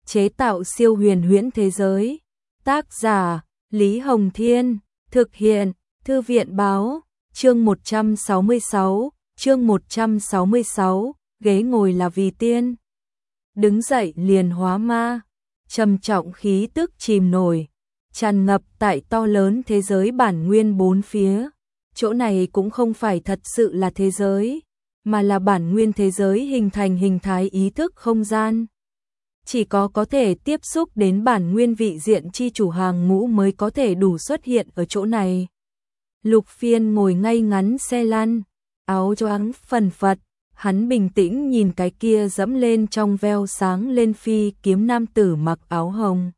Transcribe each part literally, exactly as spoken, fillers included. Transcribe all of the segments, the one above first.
chế tạo siêu huyền huyễn thế giới. Tác giả: Lý Hồng Thiên, thực hiện: Thư viện Báo. Chương một trăm sáu mươi sáu, chương một trăm sáu mươi sáu, ghế ngồi là vì tiên. Đứng dậy liền hóa ma, trầm trọng khí tức chìm nổi, tràn ngập tại to lớn thế giới bản nguyên bốn phía. Chỗ này cũng không phải thật sự là thế giới, mà là bản nguyên thế giới hình thành hình thái ý thức không gian. Chỉ có có thể tiếp xúc đến bản nguyên vị diện chi chủ hàng ngũ mới có thể đủ xuất hiện ở chỗ này. Lục Phiên ngồi ngay ngắn xe lăn, áo choàng phần phật, hắn bình tĩnh nhìn cái kia dẫm lên trong veo sáng lên phi kiếm nam tử mặc áo hồng.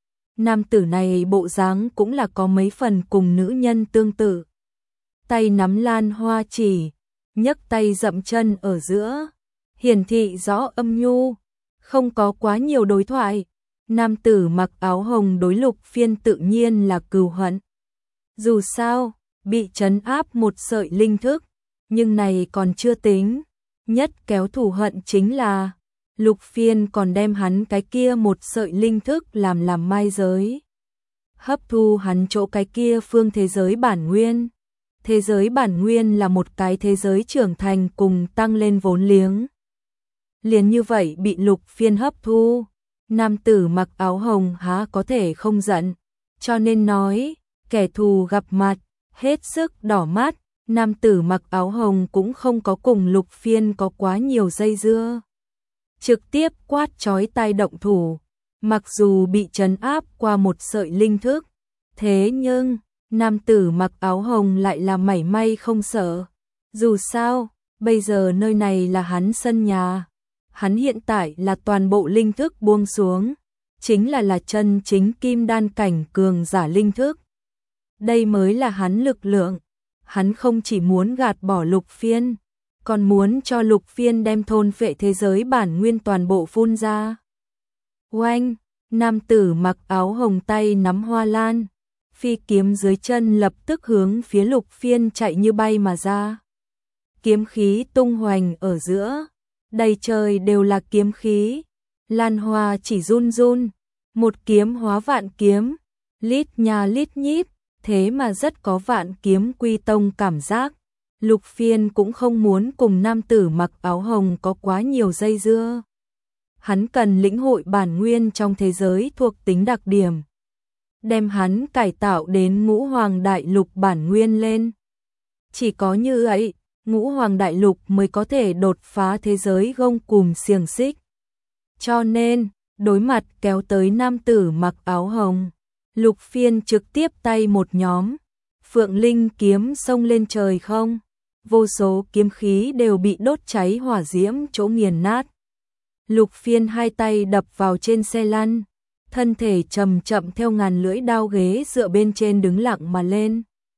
Nam tử này bộ dáng cũng là có mấy phần cùng nữ nhân tương tự. Tay nắm lan hoa chỉ, nhấc tay dậm chân ở giữa, hiển thị rõ âm nhu, không có quá nhiều đối thoại. Nam tử mặc áo hồng đối Lục Phiên tự nhiên là cừu hận. Dù sao, bị trấn áp một sợi linh thức, nhưng này còn chưa tính, nhất kéo thù hận chính là Lục Phiên còn đem hắn cái kia một sợi linh thức làm làm mai giới, hấp thu hắn chỗ cái kia phương thế giới bản nguyên. Thế giới bản nguyên là một cái thế giới trưởng thành cùng tăng lên vốn liếng. Liền như vậy bị Lục Phiên hấp thu, nam tử mặc áo hồng há có thể không giận, cho nên nói, kẻ thù gặp mặt, hết sức đỏ mắt. Nam tử mặc áo hồng cũng không có cùng Lục Phiên có quá nhiều dây dưa, trực tiếp quát chói tai động thủ. Mặc dù bị trấn áp qua một sợi linh thức, thế nhưng nam tử mặc áo hồng lại là mảy may không sợ. Dù sao, bây giờ nơi này là hắn sân nhà, hắn hiện tại là toàn bộ linh thức buông xuống, chính là là chân chính kim đan cảnh cường giả linh thức. Đây mới là hắn lực lượng. Hắn không chỉ muốn gạt bỏ Lục Phiên, còn muốn cho Lục Phiên đem thôn phệ thế giới bản nguyên toàn bộ phun ra. Oanh, nam tử mặc áo hồng tay nắm hoa lan, phi kiếm dưới chân lập tức hướng phía Lục Phiên chạy như bay mà ra. Kiếm khí tung hoành ở giữa, đầy trời đều là kiếm khí. Lan hoa chỉ run run, một kiếm hóa vạn kiếm, lít nha lít nhít. Thế mà rất có vạn kiếm quy tông cảm giác. Lục Phiên cũng không muốn cùng nam tử mặc áo hồng có quá nhiều dây dưa. Hắn cần lĩnh hội bản nguyên trong thế giới thuộc tính đặc điểm, đem hắn cải tạo đến ngũ hoàng đại lục bản nguyên lên. Chỉ có như vậy, ngũ hoàng đại lục mới có thể đột phá thế giới gông cùm xiềng xích. Cho nên, đối mặt kéo tới nam tử mặc áo hồng, Lục Phiên trực tiếp tay một nhóm, Phượng Linh kiếm xông lên trời không, vô số kiếm khí đều bị đốt cháy hỏa diễm chỗ nghiền nát. Lục Phiên hai tay đập vào trên xe lăn, thân thể chậm chậm theo ngàn lưỡi đao ghế dựa bên trên đứng lặng mà lên.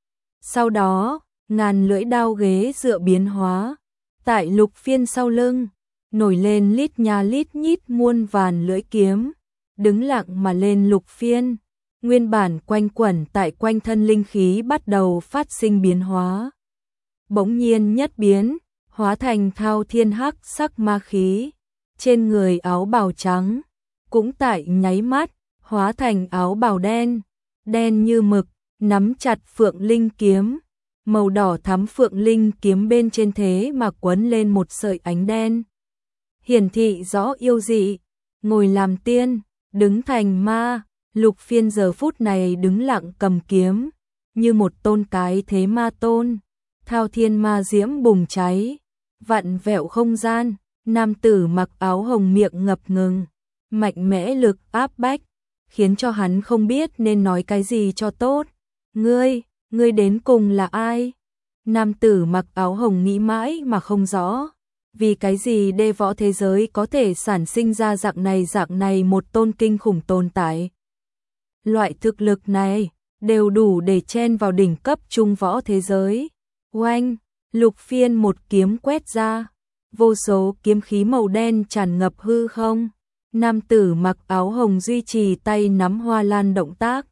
Sau đó, ngàn lưỡi đao ghế dựa biến hóa, tại Lục Phiên sau lưng, nổi lên lít nha lít nhít muôn vàn lưỡi kiếm, đứng lặng mà lên Lục Phiên. Nguyên bản quanh quẩn tại quanh thân linh khí bắt đầu phát sinh biến hóa. Bỗng nhiên nhất biến, hóa thành thao thiên hắc sắc ma khí. Trên người áo bào trắng, cũng tại nháy mắt, hóa thành áo bào đen, đen như mực, nắm chặt Phượng Linh kiếm. Màu đỏ thắm Phượng Linh kiếm bên trên thế mà quấn lên một sợi ánh đen. Hiển thị rõ yêu dị, ngồi làm tiên, đứng thành ma. Lục Phiên giờ phút này đứng lặng cầm kiếm, như một tôn cái thế ma tôn, thao thiên ma diễm bùng cháy, vặn vẹo không gian. Nam tử mặc áo hồng miệng ngập ngừng, mạnh mẽ lực áp bách, khiến cho hắn không biết nên nói cái gì cho tốt. Ngươi, ngươi đến cùng là ai? Nam tử mặc áo hồng nghĩ mãi mà không rõ, vì cái gì đê võ thế giới có thể sản sinh ra dạng này dạng này một tôn kinh khủng tồn tại. Loại thực lực này đều đủ để chen vào đỉnh cấp trung võ thế giới. Oanh, Lục Phiên một kiếm quét ra, vô số kiếm khí màu đen tràn ngập hư không. Nam tử mặc áo hồng duy trì tay nắm hoa lan động tác,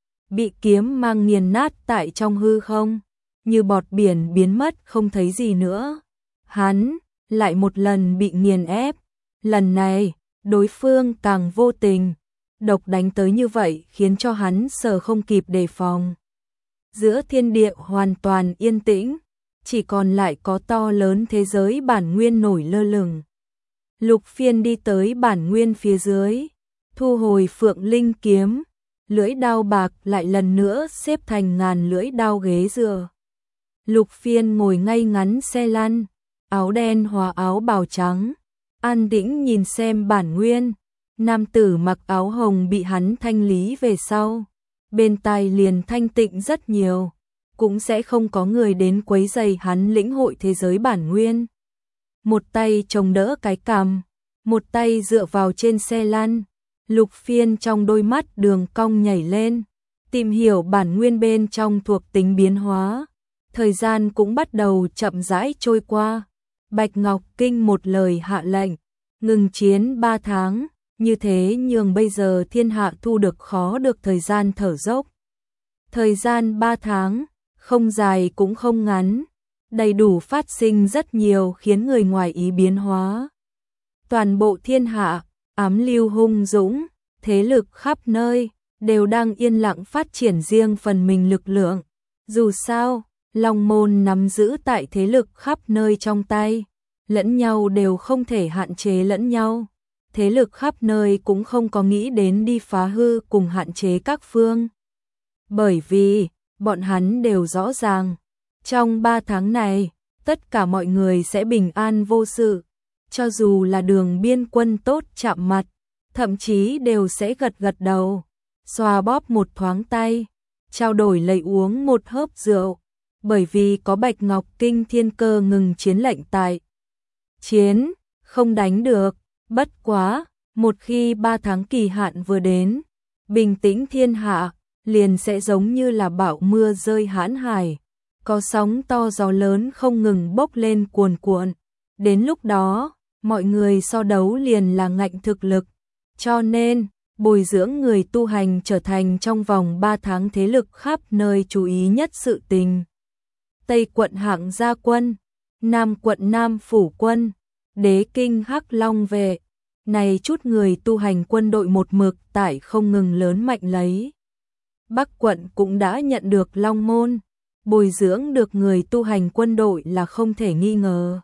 bị kiếm mang nghiền nát tại trong hư không, như bọt biển biến mất không thấy gì nữa. Hắn lại một lần bị nghiền ép, lần này đối phương càng vô tình, độc đánh tới như vậy khiến cho hắn sờ không kịp đề phòng. Giữa thiên địa hoàn toàn yên tĩnh, chỉ còn lại có to lớn thế giới bản nguyên nổi lơ lửng. Lục Phiên đi tới bản nguyên phía dưới, thu hồi Phượng Linh kiếm, lưỡi đao bạc lại lần nữa xếp thành ngàn lưỡi đao ghế dựa. Lục Phiên ngồi ngay ngắn xe lăn, áo đen hòa áo bào trắng, an tĩnh nhìn xem bản nguyên. Nam tử mặc áo hồng bị hắn thanh lý về sau, bên tai liền thanh tịnh rất nhiều, cũng sẽ không có người đến quấy rầy hắn lĩnh hội thế giới bản nguyên. Một tay chống đỡ cái cằm, một tay dựa vào trên xe lăn, Lục Phiên trong đôi mắt đường cong nhảy lên, tìm hiểu bản nguyên bên trong thuộc tính biến hóa. Thời gian cũng bắt đầu chậm rãi trôi qua. Bạch Ngọc Kinh một lời hạ lệnh, ngừng chiến ba tháng, như thế nhường bây giờ thiên hạ thu được khó được thời gian thở dốc. Thời gian ba tháng, không dài cũng không ngắn, đầy đủ phát sinh rất nhiều khiến người ngoài ý biến hóa. Toàn bộ thiên hạ, ám lưu hung dũng, thế lực khắp nơi, đều đang yên lặng phát triển riêng phần mình lực lượng. Dù sao, Long Môn nắm giữ tại thế lực khắp nơi trong tay, lẫn nhau đều không thể hạn chế lẫn nhau. Thế lực khắp nơi cũng không có nghĩ đến đi phá hư cùng hạn chế các phương. Bởi vì, bọn hắn đều rõ ràng, trong ba tháng này, tất cả mọi người sẽ bình an vô sự, cho dù là đường biên quân tốt chạm mặt, thậm chí đều sẽ gật gật đầu, xoa bóp một thoáng tay, trao đổi lấy uống một hớp rượu, bởi vì có Bạch Ngọc Kinh thiên cơ ngừng chiến lệnh tại. Chiến, không đánh được, bất quá, một khi ba tháng kỳ hạn vừa đến, bình tĩnh thiên hạ, liền sẽ giống như là bão mưa rơi hãn hải, có sóng to gió lớn không ngừng bốc lên cuồn cuộn. Đến lúc đó, mọi người so đấu liền là ngạnh thực lực, cho nên, bồi dưỡng người tu hành trở thành trong vòng ba tháng thế lực khắp nơi chú ý nhất sự tình. Tây quận Hạng Gia quân, Nam quận Nam Phủ quân, Đế kinh Hắc Long vệ, này chút người tu hành quân đội một mực tại không ngừng lớn mạnh lấy. Bắc quận cũng đã nhận được Long Môn, bồi dưỡng được người tu hành quân đội là không thể nghi ngờ.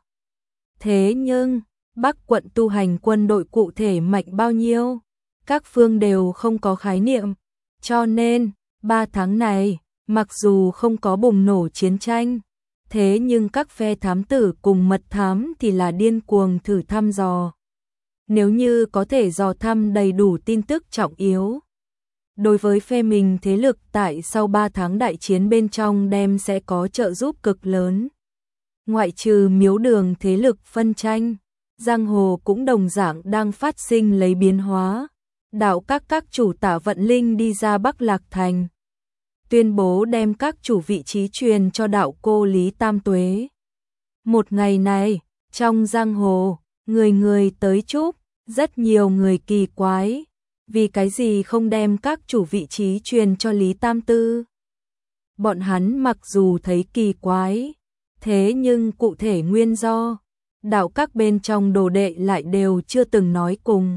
Thế nhưng, Bắc quận tu hành quân đội cụ thể mạnh bao nhiêu, các phương đều không có khái niệm, cho nên, ba tháng này, mặc dù không có bùng nổ chiến tranh, thế nhưng các phe thám tử cùng mật thám thì là điên cuồng thử thăm dò. Nếu như có thể dò thăm đầy đủ tin tức trọng yếu, đối với phe mình thế lực tại sau ba tháng đại chiến bên trong đem sẽ có trợ giúp cực lớn. Ngoại trừ miếu đường thế lực phân tranh, giang hồ cũng đồng dạng đang phát sinh lấy biến hóa. Đạo các các chủ Tả Vận Linh đi ra Bắc Lạc Thành, tuyên bố đem các chủ vị trí truyền cho đạo cô Lý Tam Tuế. Một ngày này, trong giang hồ, người người tới chúc, rất nhiều người kỳ quái, vì cái gì không đem các chủ vị trí truyền cho Lý Tam Tư. Bọn hắn mặc dù thấy kỳ quái, thế nhưng cụ thể nguyên do, đạo các bên trong đồ đệ lại đều chưa từng nói cùng.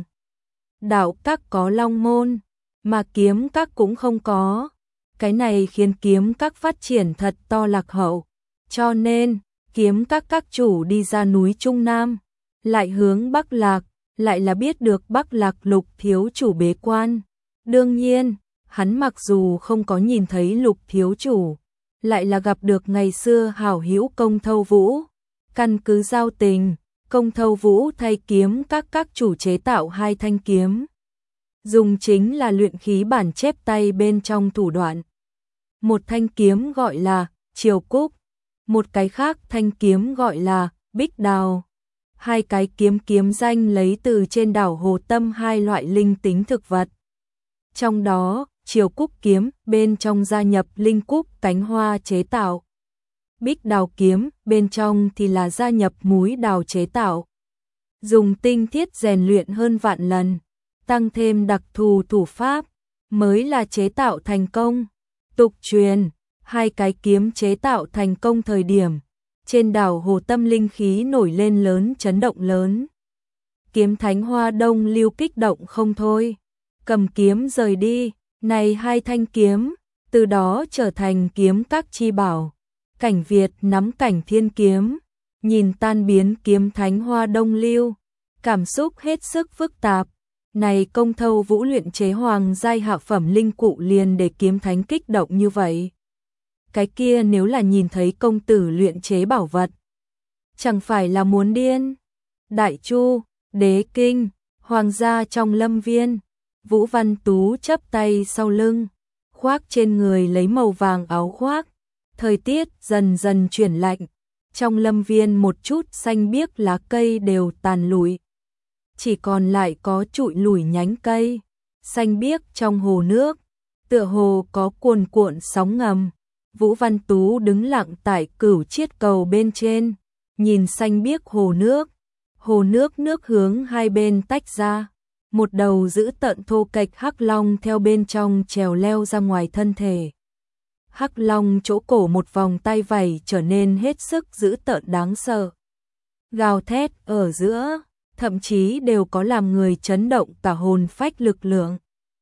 Đạo các có Long Môn, mà kiếm các cũng không có. Cái này khiến kiếm các phát triển thật to lạc hậu. Cho nên, kiếm các các chủ đi ra núi Trung Nam, lại hướng Bắc Lạc, lại là biết được Bắc Lạc Lục thiếu chủ bế quan. Đương nhiên, hắn mặc dù không có nhìn thấy Lục thiếu chủ, lại là gặp được ngày xưa hảo hữu Công Thâu Vũ. Căn cứ giao tình, Công Thâu Vũ thay kiếm các các chủ chế tạo hai thanh kiếm. Dùng chính là luyện khí bản chép tay bên trong thủ đoạn. Một thanh kiếm gọi là Triều Cúc, một cái khác thanh kiếm gọi là Bích Đào. Hai cái kiếm kiếm danh lấy từ trên đảo Hồ Tâm hai loại linh tính thực vật. Trong đó, Triều Cúc kiếm bên trong gia nhập linh cúc cánh hoa chế tạo. Bích Đào kiếm bên trong thì là gia nhập múi đào chế tạo. Dùng tinh thiết rèn luyện hơn vạn lần, tăng thêm đặc thù thủ pháp, mới là chế tạo thành công. Tục truyền, hai cái kiếm chế tạo thành công thời điểm, trên đảo Hồ Tâm linh khí nổi lên lớn chấn động lớn. Kiếm Thánh Hoa Đông Lưu kích động không thôi, cầm kiếm rời đi, này hai thanh kiếm, từ đó trở thành kiếm các chi bảo. Cảnh Việt nắm Cảnh Thiên kiếm, nhìn tan biến Kiếm Thánh Hoa Đông Lưu, cảm xúc hết sức phức tạp. Này công thâu vũ luyện chế hoàng giai hạ phẩm linh cụ liền để Kiếm Thánh kích động như vậy. Cái kia nếu là nhìn thấy công tử luyện chế bảo vật, chẳng phải là muốn điên. Đại Chu, Đế Kinh, hoàng gia trong lâm viên, Vũ Văn Tú chắp tay sau lưng, khoác trên người lấy màu vàng áo khoác. Thời tiết dần dần chuyển lạnh, trong lâm viên một chút xanh biếc lá cây đều tàn lụi, chỉ còn lại có trụi lủi nhánh cây. Xanh biếc trong hồ nước, tựa hồ có cuồn cuộn sóng ngầm. Vũ Văn Tú đứng lặng tại Cửu Chiết cầu bên trên, nhìn xanh biếc hồ nước. Hồ nước nước hướng hai bên tách ra, một đầu giữ tận thô kệch hắc long theo bên trong trèo leo ra ngoài thân thể. Hắc long chỗ cổ một vòng tay vảy trở nên hết sức dữ tợn đáng sợ. Gào thét ở giữa, thậm chí đều có làm người chấn động cả hồn phách lực lượng.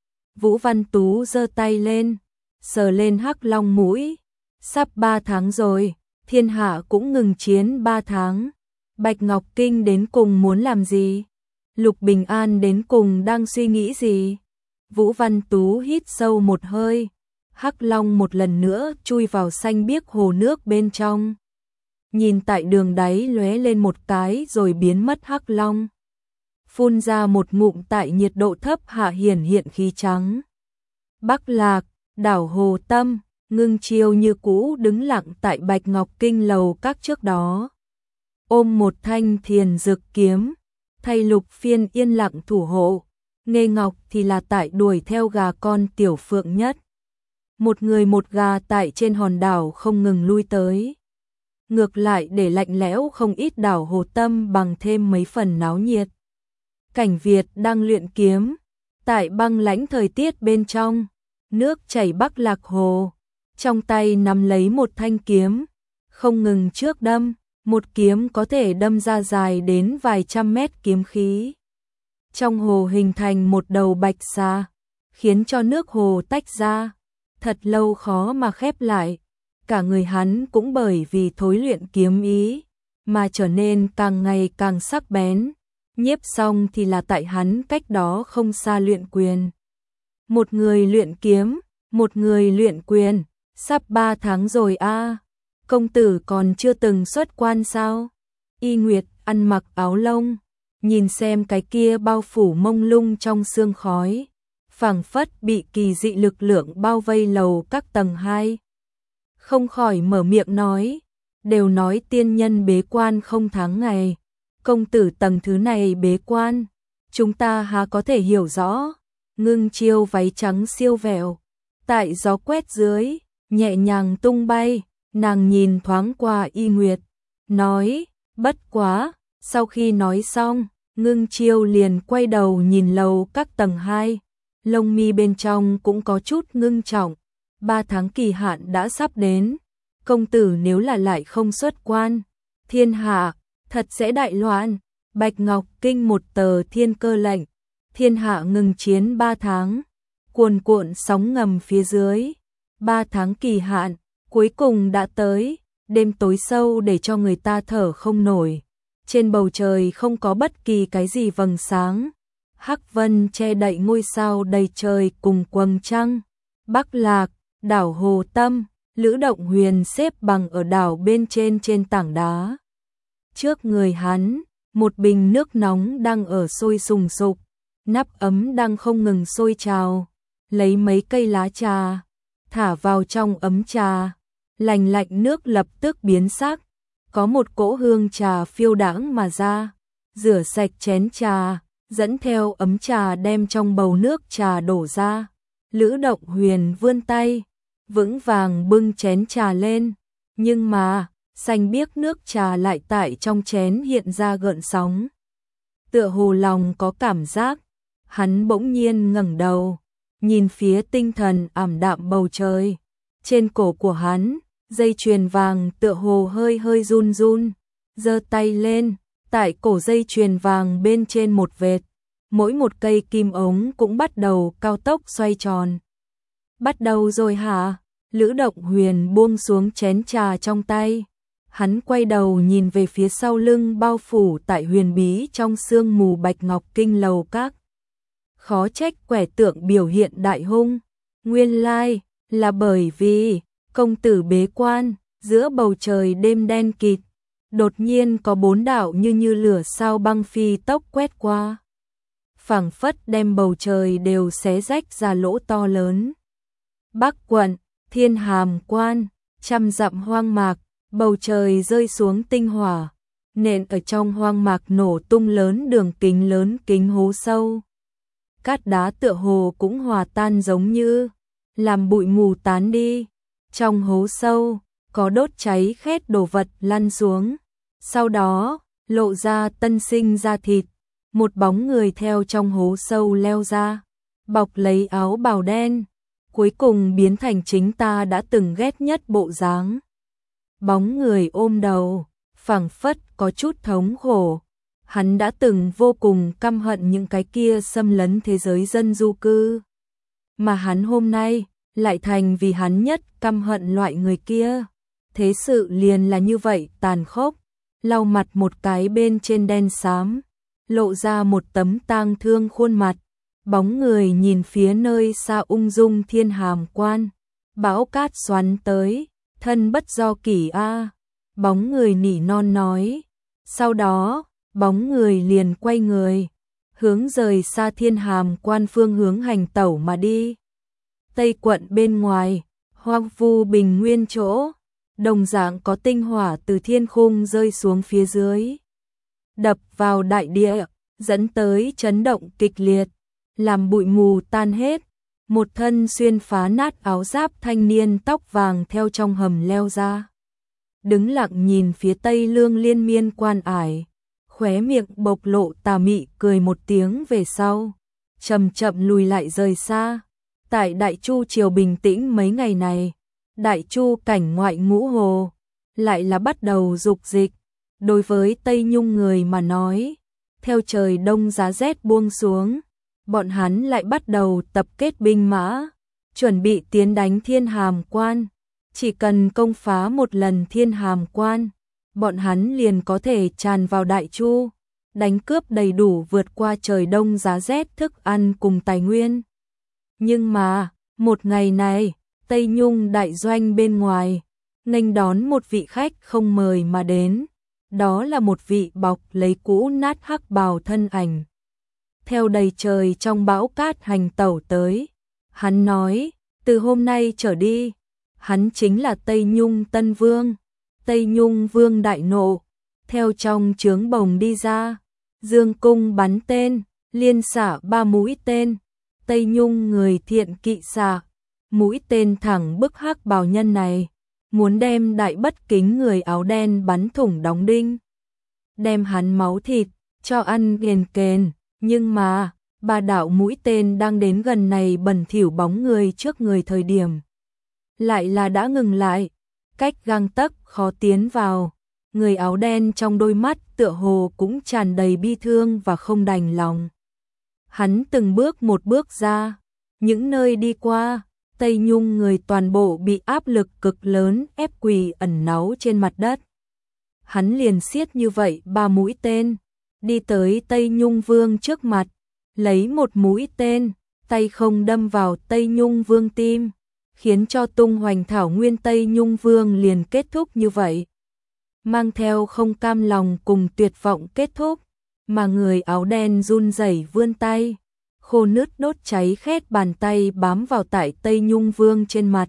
Vũ Văn Tú giơ tay lên, sờ lên hắc long mũi. Sắp ba tháng rồi, thiên hạ cũng ngừng chiến ba tháng. Bạch Ngọc Kinh đến cùng muốn làm gì? Lục Bình An đến cùng đang suy nghĩ gì? Vũ Văn Tú hít sâu một hơi. Hắc long một lần nữa chui vào xanh biếc hồ nước bên trong. Nhìn tại đường đáy lóe lên một cái rồi biến mất hắc long. Phun ra một ngụm tại nhiệt độ thấp hạ hiển hiện khí trắng. Bắc Lạc, đảo Hồ Tâm, Ngưng Chiêu như cũ đứng lặng tại Bạch Ngọc Kinh lầu các trước đó. Ôm một thanh thiền dực kiếm, thay Lục Phiên yên lặng thủ hộ. Nghê Ngọc thì là tại đuổi theo gà con Tiểu Phượng Nhất. Một người một gà tại trên hòn đảo không ngừng lui tới. Ngược lại để lạnh lẽo không ít đảo Hồ Tâm bằng thêm mấy phần náo nhiệt. Cảnh Việt đang luyện kiếm, tại băng lãnh thời tiết bên trong, nước chảy Bắc Lạc Hồ, trong tay nắm lấy một thanh kiếm, không ngừng trước đâm, một kiếm có thể đâm ra dài đến vài trăm mét kiếm khí. Trong hồ hình thành một đầu bạch xà, khiến cho nước hồ tách ra, thật lâu khó mà khép lại. Cả người hắn cũng bởi vì thối luyện kiếm ý, mà trở nên càng ngày càng sắc bén. Nhiếp xong thì là tại hắn cách đó không xa luyện quyền. Một người luyện kiếm, một người luyện quyền, sắp ba tháng rồi a. Công tử còn chưa từng xuất quan sao? Y Nguyệt ăn mặc áo lông, nhìn xem cái kia bao phủ mông lung trong sương khói, phảng phất bị kỳ dị lực lượng bao vây lầu các tầng hai. Không khỏi mở miệng nói, đều nói tiên nhân bế quan không tháng ngày, công tử tầng thứ này bế quan, chúng ta há có thể hiểu rõ. Ngưng Chiêu váy trắng siêu vẹo, tại gió quét dưới, nhẹ nhàng tung bay, nàng nhìn thoáng qua Y Nguyệt, nói, bất quá. Sau khi nói xong, Ngưng Chiêu liền quay đầu nhìn lầu các tầng hai, lông mi bên trong cũng có chút ngưng trọng. Ba tháng kỳ hạn đã sắp đến, công tử nếu là lại không xuất quan, thiên hạ thật sẽ đại loạn. Bạch Ngọc Kinh một tờ thiên cơ lệnh, thiên hạ ngừng chiến ba tháng, cuồn cuộn sóng ngầm phía dưới. Ba tháng kỳ hạn cuối cùng đã tới, đêm tối sâu để cho người ta thở không nổi. Trên bầu trời không có bất kỳ cái gì vầng sáng, hắc vân che đậy ngôi sao đầy trời cùng quầng trăng. Bắc Lạc, đảo Hồ Tâm, Lữ Động Huyền xếp bằng ở đảo bên trên trên tảng đá. Trước người hắn, một bình nước nóng đang ở sôi sùng sục, nắp ấm đang không ngừng sôi trào. Lấy mấy cây lá trà, thả vào trong ấm trà, lành lạnh nước lập tức biến sắc, có một cỗ hương trà phiêu đãng mà ra. Rửa sạch chén trà, dẫn theo ấm trà đem trong bầu nước trà đổ ra. Lữ Động Huyền vươn tay, vững vàng bưng chén trà lên, nhưng mà, xanh biếc nước trà lại tại trong chén hiện ra gợn sóng. Tựa hồ lòng có cảm giác, hắn bỗng nhiên ngẩng đầu, nhìn phía tinh thần ảm đạm bầu trời. Trên cổ của hắn, dây chuyền vàng tựa hồ hơi hơi run run, giơ tay lên, Tại cổ dây chuyền vàng bên trên một vệt, mỗi một cây kim ống cũng bắt đầu cao tốc xoay tròn. Bắt đầu rồi hả? Lữ Động Huyền buông xuống chén trà trong tay. Hắn quay đầu nhìn về phía sau lưng bao phủ tại huyền bí trong sương mù bạch ngọc kinh lầu các. Khó trách quẻ tượng biểu hiện đại hung. Nguyên lai là bởi vì công tử bế quan, giữa bầu trời đêm đen kịt, đột nhiên có bốn đạo như như lửa sao băng phi tốc quét qua. Phảng phất đem bầu trời đều xé rách ra lỗ to lớn. Bắc quận, Thiên Hàm Quan, trăm dặm hoang mạc, bầu trời rơi xuống tinh hỏa, nện ở trong hoang mạc nổ tung lớn đường kính lớn kính hố sâu. Cát đá tựa hồ cũng hòa tan giống như làm bụi mù tán đi. Trong hố sâu có đốt cháy khét đồ vật lăn xuống, sau đó lộ ra tân sinh da thịt. Một bóng người theo trong hố sâu leo ra, bọc lấy áo bào đen, cuối cùng biến thành chính ta đã từng ghét nhất bộ dáng. Bóng người ôm đầu, phảng phất có chút thống khổ. Hắn đã từng vô cùng căm hận những cái kia xâm lấn thế giới dân du cư. Mà hắn hôm nay lại thành vì hắn nhất căm hận loại người kia. Thế sự liền là như vậy tàn khốc. Lau mặt một cái bên trên đen xám, lộ ra một tấm tang thương khuôn mặt. Bóng người nhìn phía nơi xa ung dung Thiên Hàm Quan. Bão cát xoắn tới, thân bất do kỷ a. Bóng người nỉ non nói. Sau đó, bóng người liền quay người, hướng rời xa Thiên Hàm Quan phương hướng hành tẩu mà đi. Tây quận bên ngoài, hoang vu bình nguyên chỗ, đồng dạng có tinh hỏa từ thiên khung rơi xuống phía dưới, đập vào đại địa, dẫn tới chấn động kịch liệt, làm bụi mù tan hết. Một thân xuyên phá nát áo giáp thanh niên tóc vàng theo trong hầm leo ra, đứng lặng nhìn phía Tây Lương liên miên quan ải, khóe miệng bộc lộ tà mị cười một tiếng về sau, chậm chậm lùi lại rời xa. Tại Đại Chu triều bình tĩnh mấy ngày này, Đại Chu cảnh ngoại ngũ hồ lại là bắt đầu dục dịch. Đối với Tây Nhung người mà nói, theo trời đông giá rét buông xuống, bọn hắn lại bắt đầu tập kết binh mã, chuẩn bị tiến đánh Thiên Hàm Quan. Chỉ cần công phá một lần Thiên Hàm Quan, bọn hắn liền có thể tràn vào Đại Chu, đánh cướp đầy đủ vượt qua trời đông giá rét thức ăn cùng tài nguyên. Nhưng mà, một ngày này, Tây Nhung đại doanh bên ngoài, nghênh đón một vị khách không mời mà đến. Đó là một vị bọc lấy cũ nát hắc bào thân ảnh. Theo đầy trời trong bão cát hành tẩu tới. Hắn nói, từ hôm nay trở đi, hắn chính là Tây Nhung Tân Vương. Tây Nhung Vương đại nộ, theo trong trướng bồng đi ra, dương cung bắn tên, liên xả ba mũi tên. Tây Nhung người thiện kỵ xạ, mũi tên thẳng bức hắc bào nhân này, muốn đem đại bất kính người áo đen bắn thủng đóng đinh, đem hắn máu thịt cho ăn kền kền. Nhưng mà, ba đạo mũi tên đang đến gần này bẩn thỉu bóng người trước người thời điểm, lại là đã ngừng lại, cách gang tấc khó tiến vào. Người áo đen trong đôi mắt tựa hồ cũng tràn đầy bi thương và không đành lòng. Hắn từng bước một bước ra, những nơi đi qua, Tây Nhung người toàn bộ bị áp lực cực lớn ép quỳ ẩn náu trên mặt đất. Hắn liền xiết như vậy ba mũi tên, đi tới Tây Nhung Vương trước mặt, lấy một mũi tên, tay không đâm vào Tây Nhung Vương tim, khiến cho tung hoành thảo nguyên Tây Nhung Vương liền kết thúc như vậy. Mang theo không cam lòng cùng tuyệt vọng kết thúc, mà người áo đen run rẩy vươn tay, khô nứt đốt cháy khét bàn tay bám vào tại Tây Nhung Vương trên mặt,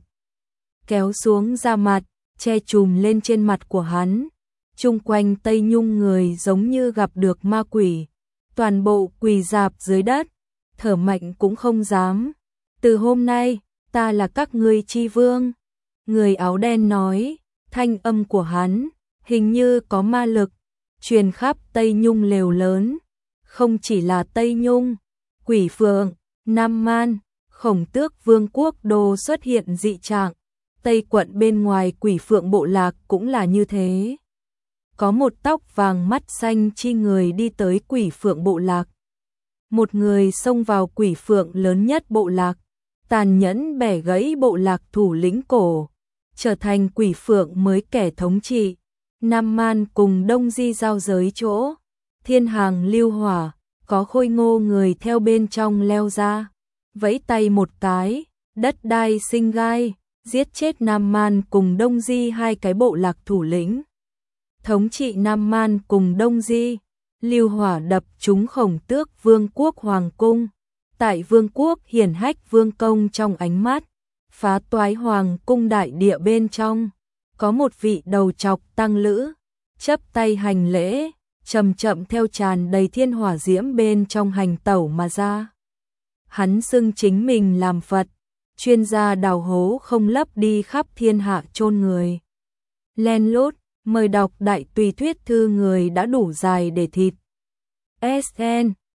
kéo xuống da mặt, che chùm lên trên mặt của hắn. Chung quanh Tây Nhung người giống như gặp được ma quỷ, toàn bộ quỳ rạp dưới đất, thở mạnh cũng không dám. Từ hôm nay, ta là các ngươi chi vương. Người áo đen nói, thanh âm của hắn hình như có ma lực, truyền khắp Tây Nhung lều lớn. Không chỉ là Tây Nhung, Quỷ Phượng, Nam Man, Khổng Tước Vương quốc đô xuất hiện dị trạng. Tây quận bên ngoài Quỷ Phượng bộ lạc cũng là như thế. có một tóc vàng mắt xanh chi người đi tới Quỷ Phượng bộ lạc. Một người xông vào Quỷ Phượng lớn nhất bộ lạc, tàn nhẫn bẻ gãy bộ lạc thủ lĩnh cổ, trở thành Quỷ Phượng mới kẻ thống trị. Nam Man cùng Đông Di giao giới chỗ, thiên hàng lưu hỏa, có khôi ngô người theo bên trong leo ra, vẫy tay một cái, đất đai sinh gai, giết chết Nam Man cùng Đông Di hai cái bộ lạc thủ lĩnh. Thống trị Nam Man cùng Đông Di, lưu hỏa đập trúng Khổng Tước Vương quốc hoàng cung, tại Vương quốc hiển hách vương công trong ánh mắt, phá toái hoàng cung đại địa bên trong, có một vị đầu trọc tăng lữ, chấp tay hành lễ, chậm chậm theo tràn đầy thiên hỏa diễm bên trong hành tẩu mà ra. Hắn xưng chính mình làm Phật, chuyên gia đào hố không lấp đi khắp thiên hạ chôn người. Len lút, mời đọc đại tùy thuyết thư người đã đủ dài để thịt. ét en